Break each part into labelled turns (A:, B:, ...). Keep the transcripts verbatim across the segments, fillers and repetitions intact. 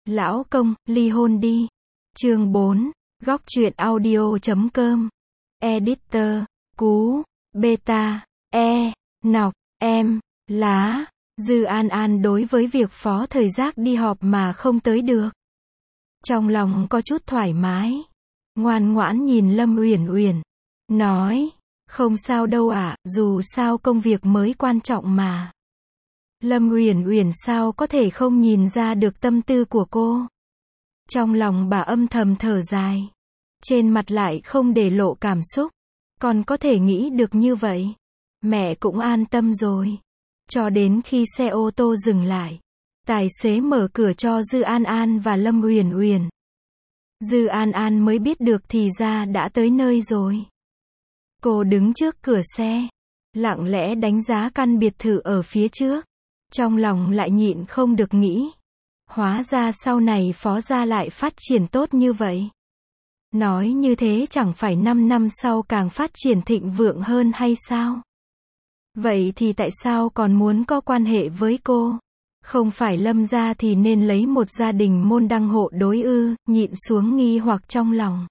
A: Lão công, ly hôn đi. Chương bốn. Góc truyện audio chấm com. Editor. Cú. Beta. E. Nọc. Em. Lá. Dư An An đối với việc Phó Thời Giác đi họp mà không tới được, trong lòng có chút thoải mái. Ngoan ngoãn nhìn Lâm Uyển Uyển, nói, không sao đâu ạ, dù sao công việc mới quan trọng mà. Lâm Uyển Uyển sao có thể không nhìn ra được tâm tư của cô. Trong lòng bà âm thầm thở dài, trên mặt lại không để lộ cảm xúc. Còn có thể nghĩ được như vậy, mẹ cũng an tâm rồi. Cho đến khi xe ô tô dừng lại, tài xế mở cửa cho Dư An An và Lâm Uyển Uyển. Dư An An mới biết được thì ra đã tới nơi rồi. Cô đứng trước cửa xe, lặng lẽ đánh giá căn biệt thự ở phía trước. Trong lòng lại nhịn không được nghĩ, hóa ra sau này Phó gia lại phát triển tốt như vậy. Nói như thế chẳng phải năm năm sau càng phát triển thịnh vượng hơn hay sao? Vậy thì tại sao còn muốn có quan hệ với cô? Không phải Lâm gia thì nên lấy một gia đình môn đăng hộ đối ư? Nhịn xuống nghi hoặc trong lòng,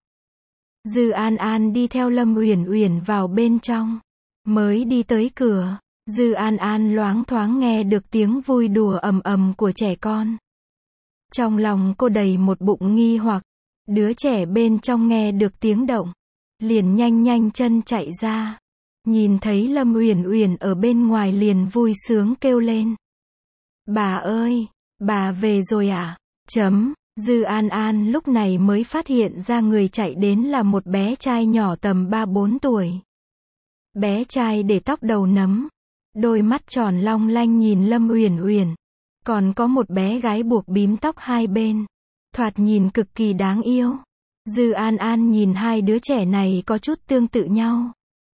A: Dư An An đi theo Lâm Uyển Uyển vào bên trong. Mới đi tới cửa, Dư An An loáng thoáng nghe được tiếng vui đùa ầm ầm của trẻ con. Trong lòng cô đầy một bụng nghi hoặc. Đứa trẻ bên trong nghe được tiếng động, liền nhanh nhanh chân chạy ra. Nhìn thấy Lâm Uyển Uyển ở bên ngoài liền vui sướng kêu lên. Bà ơi, bà về rồi à? Chấm, Dư An An lúc này mới phát hiện ra người chạy đến là một bé trai nhỏ tầm ba bốn tuổi. Bé trai để tóc đầu nấm, đôi mắt tròn long lanh nhìn Lâm Uyển Uyển. Còn có một bé gái buộc bím tóc hai bên, thoạt nhìn cực kỳ đáng yêu. Dư An An nhìn hai đứa trẻ này có chút tương tự nhau,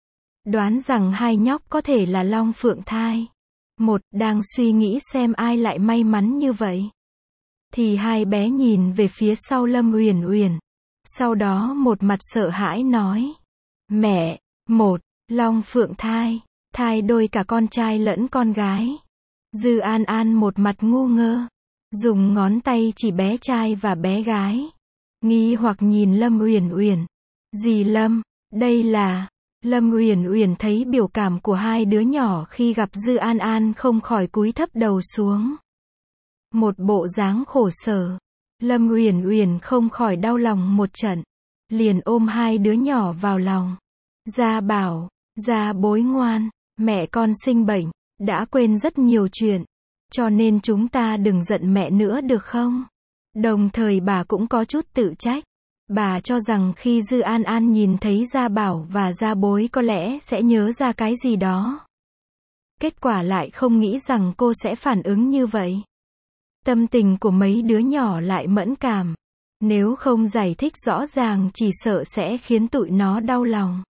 A: đoán rằng hai nhóc có thể là long phượng thai. Một đang suy nghĩ xem ai lại may mắn như vậy, thì hai bé nhìn về phía sau Lâm Uyển Uyển. Sau đó một mặt sợ hãi nói, mẹ, một long phượng thai, thai đôi cả con trai lẫn con gái. Dư An An một mặt ngu ngơ, dùng ngón tay chỉ bé trai và bé gái, nghi hoặc nhìn Lâm Uyển Uyển. Dì Lâm, đây là... Lâm Uyển Uyển thấy biểu cảm của hai đứa nhỏ khi gặp Dư An An không khỏi cúi thấp đầu xuống, một bộ dáng khổ sở. Lâm Uyển Uyển không khỏi đau lòng một trận, liền ôm hai đứa nhỏ vào lòng. Gia bảo, gia bối ngoan, mẹ con sinh bệnh, đã quên rất nhiều chuyện, cho nên chúng ta đừng giận mẹ nữa được không? Đồng thời bà cũng có chút tự trách. Bà cho rằng khi Dư An An nhìn thấy Gia Bảo và Gia Bối có lẽ sẽ nhớ ra cái gì đó. Kết quả lại không nghĩ rằng cô sẽ phản ứng như vậy. Tâm tình của mấy đứa nhỏ lại mẫn cảm. Nếu không giải thích rõ ràng chỉ sợ sẽ khiến tụi nó đau lòng.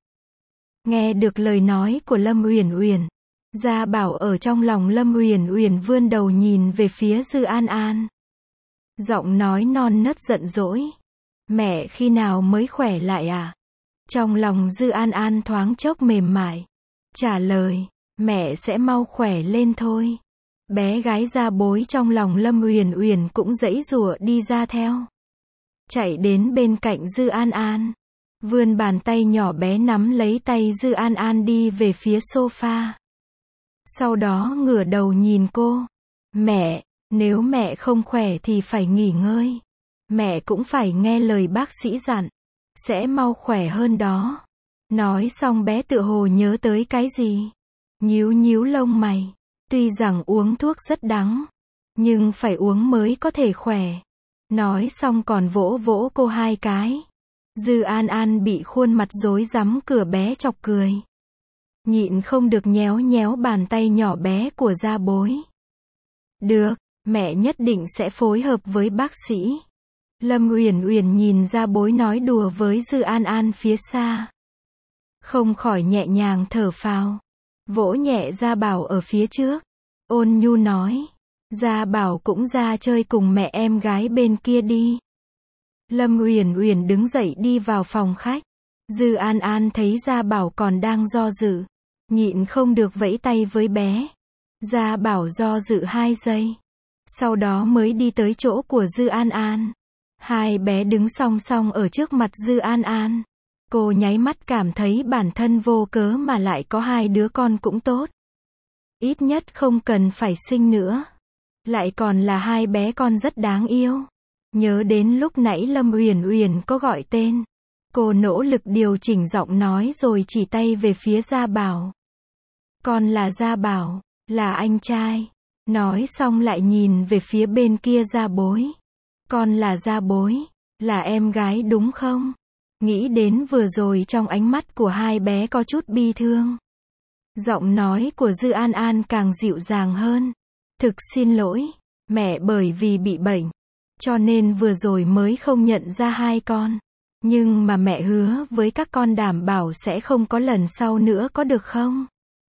A: Nghe được lời nói của Lâm Uyển Uyển, Gia Bảo ở trong lòng Lâm Uyển Uyển vươn đầu nhìn về phía Dư An An. Giọng nói non nớt giận dỗi. Mẹ khi nào mới khỏe lại à? Trong lòng Dư An An thoáng chốc mềm mại, trả lời, mẹ sẽ mau khỏe lên thôi. Bé gái Gia Bối trong lòng Lâm Uyển Uyển cũng giãy giụa đi ra theo, chạy đến bên cạnh Dư An An, vươn bàn tay nhỏ bé nắm lấy tay Dư An An đi về phía sofa. Sau đó ngửa đầu nhìn cô. Mẹ, nếu mẹ không khỏe thì phải nghỉ ngơi. Mẹ cũng phải nghe lời bác sĩ dặn, sẽ mau khỏe hơn đó. Nói xong bé tựa hồ nhớ tới cái gì, nhíu nhíu lông mày. Tuy rằng uống thuốc rất đắng, nhưng phải uống mới có thể khỏe. Nói xong còn vỗ vỗ cô hai cái. Dư An An bị khuôn mặt rối rắm cửa bé chọc cười, nhịn không được nhéo nhéo bàn tay nhỏ bé của Gia Bối. Được, mẹ nhất định sẽ phối hợp với bác sĩ. Lâm Uyển Uyển nhìn Gia Bối nói đùa với Dư An An phía xa, không khỏi nhẹ nhàng thở phào, vỗ nhẹ Gia Bảo ở phía trước, ôn nhu nói, Gia Bảo cũng ra chơi cùng mẹ em gái bên kia đi. Lâm Uyển Uyển đứng dậy đi vào phòng khách. Dư An An thấy Gia Bảo còn đang do dự, nhịn không được vẫy tay với bé. Gia Bảo do dự hai giây, Sau đó mới đi tới chỗ của Dư An An. Hai bé đứng song song ở trước mặt Dư An An. Cô nháy mắt cảm thấy bản thân vô cớ mà lại có hai đứa con cũng tốt. Ít nhất không cần phải sinh nữa. Lại còn là hai bé con rất đáng yêu. Nhớ đến lúc nãy Lâm Uyển Uyển có gọi tên. Cô nỗ lực điều chỉnh giọng nói rồi chỉ tay về phía Gia Bảo. Con là Gia Bảo, là anh trai. Nói xong lại nhìn về phía bên kia Gia Bối. Con là Gia Bối, là em gái đúng không? Nghĩ đến vừa rồi trong ánh mắt của hai bé có chút bi thương. Giọng nói của Dư An An càng dịu dàng hơn. Thực xin lỗi, mẹ bởi vì bị bệnh. Cho nên vừa rồi mới không nhận ra hai con. Nhưng mà mẹ hứa với các con đảm bảo sẽ không có lần sau nữa có được không?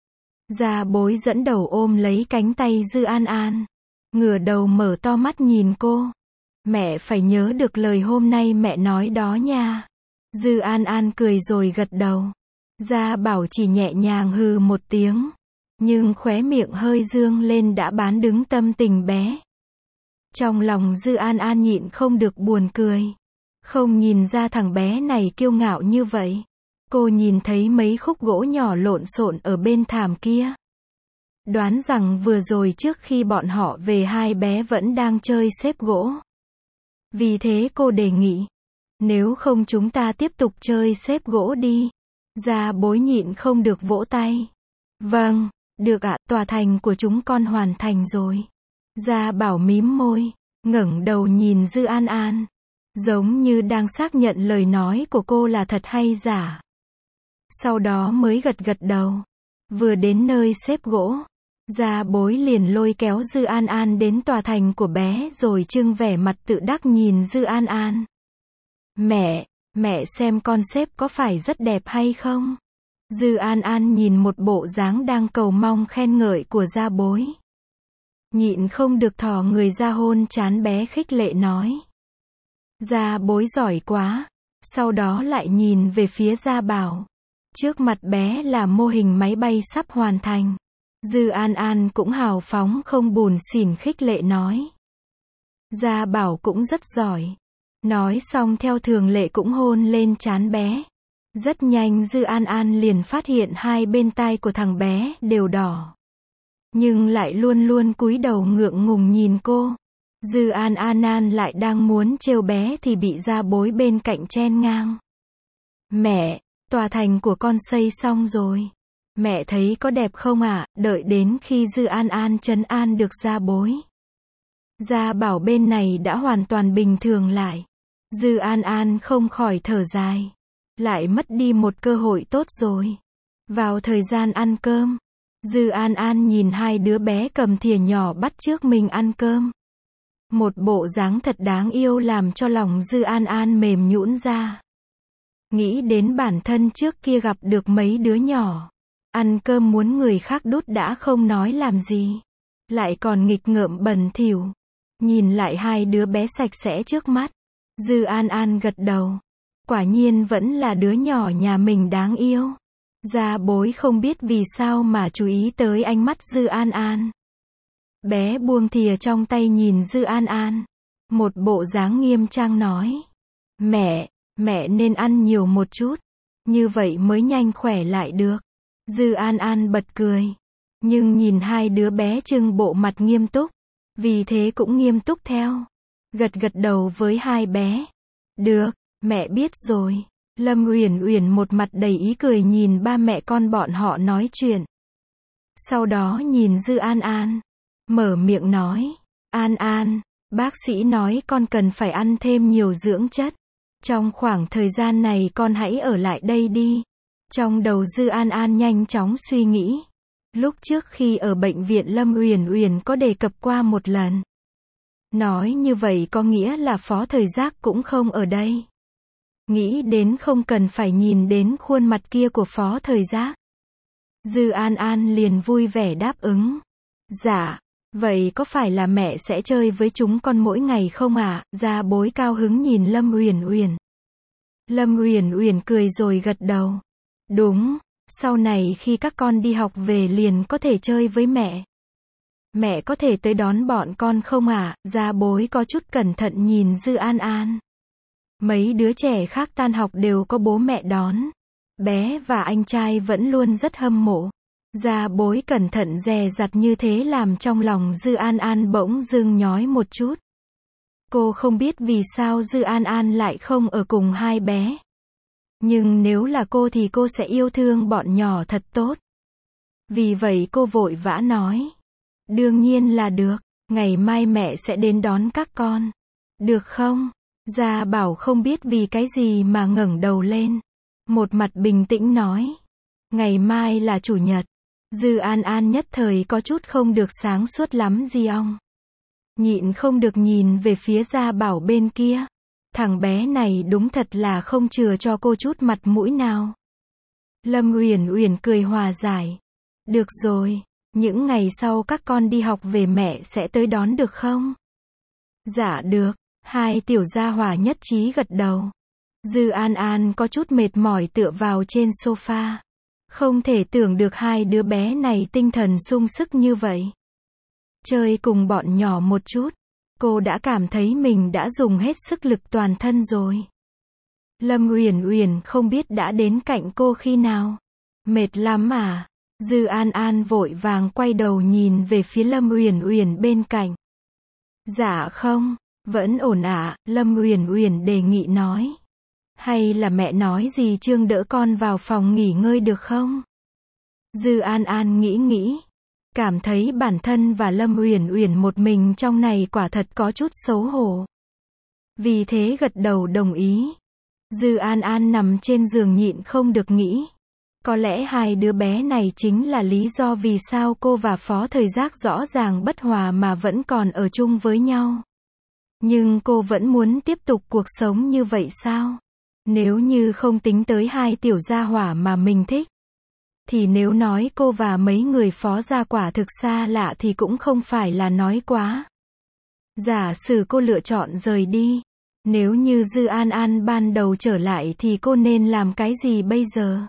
A: Gia Bối dẫn đầu ôm lấy cánh tay Dư An An. Ngửa đầu mở to mắt nhìn cô. Mẹ phải nhớ được lời hôm nay mẹ nói đó nha. Dư An An cười rồi gật đầu. Gia Bảo chỉ nhẹ nhàng hừ một tiếng. Nhưng khóe miệng hơi dương lên đã bán đứng tâm tình bé. Trong lòng Dư An An nhịn không được buồn cười. Không nhìn ra thằng bé này kiêu ngạo như vậy. Cô nhìn thấy mấy khúc gỗ nhỏ lộn xộn ở bên thảm kia. Đoán rằng vừa rồi trước khi bọn họ về hai bé vẫn đang chơi xếp gỗ. Vì thế cô đề nghị. Nếu không chúng ta tiếp tục chơi xếp gỗ đi. Gia Bối nhịn không được vỗ tay. Vâng, được ạ, tòa thành của chúng con hoàn thành rồi. Gia Bảo mím môi, ngẩng đầu nhìn Dư An An. Giống như đang xác nhận lời nói của cô là thật hay giả. Sau đó mới gật gật đầu. Vừa đến nơi xếp gỗ, Gia Bối liền lôi kéo Dư An An đến tòa thành của bé rồi trưng vẻ mặt tự đắc nhìn Dư An An. Mẹ, mẹ xem con xếp có phải rất đẹp hay không? Dư An An nhìn một bộ dáng đang cầu mong khen ngợi của Gia Bối. Nhịn không được thò người ra hôn trán bé khích lệ nói. Gia Bối giỏi quá. Sau đó lại nhìn về phía Gia Bảo. Trước mặt bé là mô hình máy bay sắp hoàn thành. Dư An An cũng hào phóng không buồn xỉn khích lệ nói. Gia Bảo cũng rất giỏi. Nói xong theo thường lệ cũng hôn lên trán bé. Rất nhanh Dư An An liền phát hiện hai bên tai của thằng bé đều đỏ. Nhưng lại luôn luôn cúi đầu ngượng ngùng nhìn cô. Dư An An An lại đang muốn trêu bé thì bị Gia Bối bên cạnh chen ngang. Mẹ, tòa thành của con xây xong rồi. Mẹ thấy có đẹp không ạ? À? Đợi đến khi Dư An An trấn an được Gia Bối. Gia Bảo bên này đã hoàn toàn bình thường lại. Dư An An không khỏi thở dài. Lại mất đi một cơ hội tốt rồi. Vào thời gian ăn cơm, Dư An An nhìn hai đứa bé cầm thìa nhỏ bắt chước mình ăn cơm. Một bộ dáng thật đáng yêu làm cho lòng Dư An An mềm nhũn ra. Nghĩ đến bản thân trước kia gặp được mấy đứa nhỏ. Ăn cơm muốn người khác đút đã không nói làm gì. Lại còn nghịch ngợm bẩn thỉu. Nhìn lại hai đứa bé sạch sẽ trước mắt. Dư An An gật đầu. Quả nhiên vẫn là đứa nhỏ nhà mình đáng yêu. Gia Bối không biết vì sao mà chú ý tới ánh mắt Dư An An. Bé buông thìa trong tay nhìn Dư An An. Một bộ dáng nghiêm trang nói. Mẹ, mẹ nên ăn nhiều một chút. Như vậy mới nhanh khỏe lại được. Dư An An bật cười. Nhưng nhìn hai đứa bé trưng bộ mặt nghiêm túc. Vì thế cũng nghiêm túc theo. Gật gật đầu với hai bé. Được, mẹ biết rồi. Lâm Uyển Uyển một mặt đầy ý cười nhìn ba mẹ con bọn họ nói chuyện. Sau đó nhìn Dư An An. Mở miệng nói. An An, bác sĩ nói con cần phải ăn thêm nhiều dưỡng chất. Trong khoảng thời gian này con hãy ở lại đây đi. Trong đầu Dư An An nhanh chóng suy nghĩ. Lúc trước khi ở bệnh viện Lâm Uyển Uyển có đề cập qua một lần. Nói như vậy có nghĩa là Phó Thời Giác cũng không ở đây. Nghĩ đến không cần phải nhìn đến khuôn mặt kia của Phó Thời Giác. Dư An An liền vui vẻ đáp ứng. Dạ, vậy có phải là mẹ sẽ chơi với chúng con mỗi ngày không ạ? À? Gia Bối cao hứng nhìn Lâm Uyển Uyển. Lâm Uyển Uyển cười rồi gật đầu. Đúng, sau này khi các con đi học về liền có thể chơi với mẹ. Mẹ có thể tới đón bọn con không ạ? Gia bối có chút cẩn thận nhìn Dư An An. Mấy đứa trẻ khác tan học đều có bố mẹ đón. Bé và anh trai vẫn luôn rất hâm mộ. Gia bối cẩn thận dè dặt như thế làm trong lòng Dư An An bỗng dưng nhói một chút. Cô không biết vì sao Dư An An lại không ở cùng hai bé. Nhưng nếu là cô thì cô sẽ yêu thương bọn nhỏ thật tốt. Vì vậy cô vội vã nói. Đương nhiên là được, ngày mai mẹ sẽ đến đón các con. Được không? Gia Bảo không biết vì cái gì mà ngẩng đầu lên. Một mặt bình tĩnh nói. Ngày mai là chủ nhật. Dư An An nhất thời có chút không được sáng suốt lắm gì ong. Nhịn không được nhìn về phía Gia Bảo bên kia. Thằng bé này đúng thật là không chừa cho cô chút mặt mũi nào. Lâm Uyển Uyển cười hòa giải. Được rồi, những ngày sau các con đi học về mẹ sẽ tới đón được không? Dạ được, hai tiểu gia hỏa nhất trí gật đầu. Dư An An có chút mệt mỏi tựa vào trên sofa. Không thể tưởng được hai đứa bé này tinh thần sung sức như vậy. Chơi cùng bọn nhỏ một chút, cô đã cảm thấy mình đã dùng hết sức lực toàn thân rồi. Lâm Uyển Uyển không biết đã đến cạnh cô khi nào. Mệt lắm à? Dư An An vội vàng quay đầu nhìn về phía Lâm Uyển Uyển bên cạnh. Dạ không, vẫn ổn ạ, Lâm Uyển Uyển đề nghị nói. Hay là mẹ nói gì Trương đỡ con vào phòng nghỉ ngơi được không? Dư An An nghĩ nghĩ, cảm thấy bản thân và Lâm Uyển Uyển một mình trong này quả thật có chút xấu hổ. Vì thế gật đầu đồng ý. Dư An An nằm trên giường nhịn không được nghĩ. Có lẽ hai đứa bé này chính là lý do vì sao cô và Phó Thời Giác rõ ràng bất hòa mà vẫn còn ở chung với nhau. Nhưng cô vẫn muốn tiếp tục cuộc sống như vậy sao? Nếu như không tính tới hai tiểu gia hỏa mà mình thích, thì nếu nói cô và mấy người Phó gia quả thực xa lạ thì cũng không phải là nói quá. Giả sử cô lựa chọn rời đi, nếu như Dư An An ban đầu trở lại thì cô nên làm cái gì bây giờ?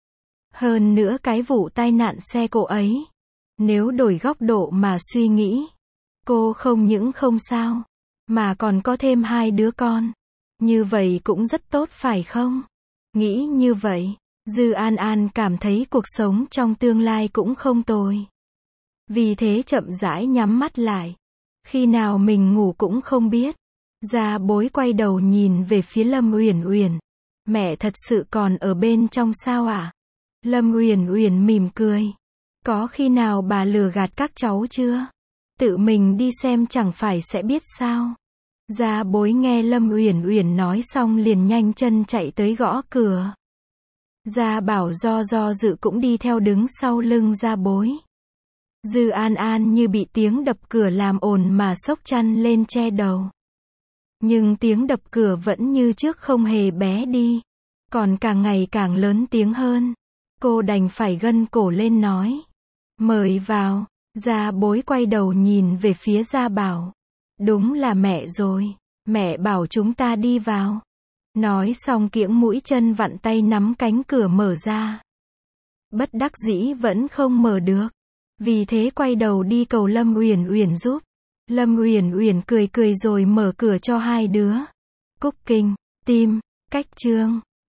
A: Hơn nữa cái vụ tai nạn xe cộ ấy, nếu đổi góc độ mà suy nghĩ, cô không những không sao, mà còn có thêm hai đứa con. Như vậy cũng rất tốt phải không? Nghĩ như vậy, Dư An An cảm thấy cuộc sống trong tương lai cũng không tồi. Vì thế chậm rãi nhắm mắt lại. Khi nào mình ngủ cũng không biết. Gia bối quay đầu nhìn về phía Lâm Uyển Uyển. Mẹ thật sự còn ở bên trong sao ạ? Lâm Uyển Uyển mỉm cười. Có khi nào bà lừa gạt các cháu chưa? Tự mình đi xem chẳng phải sẽ biết sao? Gia bối nghe Lâm Uyển Uyển nói xong liền nhanh chân chạy tới gõ cửa. Gia Bảo do do dự cũng đi theo đứng sau lưng gia bối. Dư An An như bị tiếng đập cửa làm ồn mà xốc chăn lên che đầu. Nhưng tiếng đập cửa vẫn như trước không hề bé đi, còn càng ngày càng lớn tiếng hơn. Cô đành phải gân cổ lên nói. Mời vào. Gia bối quay đầu nhìn về phía Gia Bảo. Đúng là mẹ rồi. Mẹ bảo chúng ta đi vào. Nói xong kiễng mũi chân vặn tay nắm cánh cửa mở ra. Bất đắc dĩ vẫn không mở được. Vì thế quay đầu đi cầu Lâm Uyển Uyển giúp. Lâm Uyển Uyển cười cười rồi mở cửa cho hai đứa. Cúc Kinh, Tim, Cách Chương.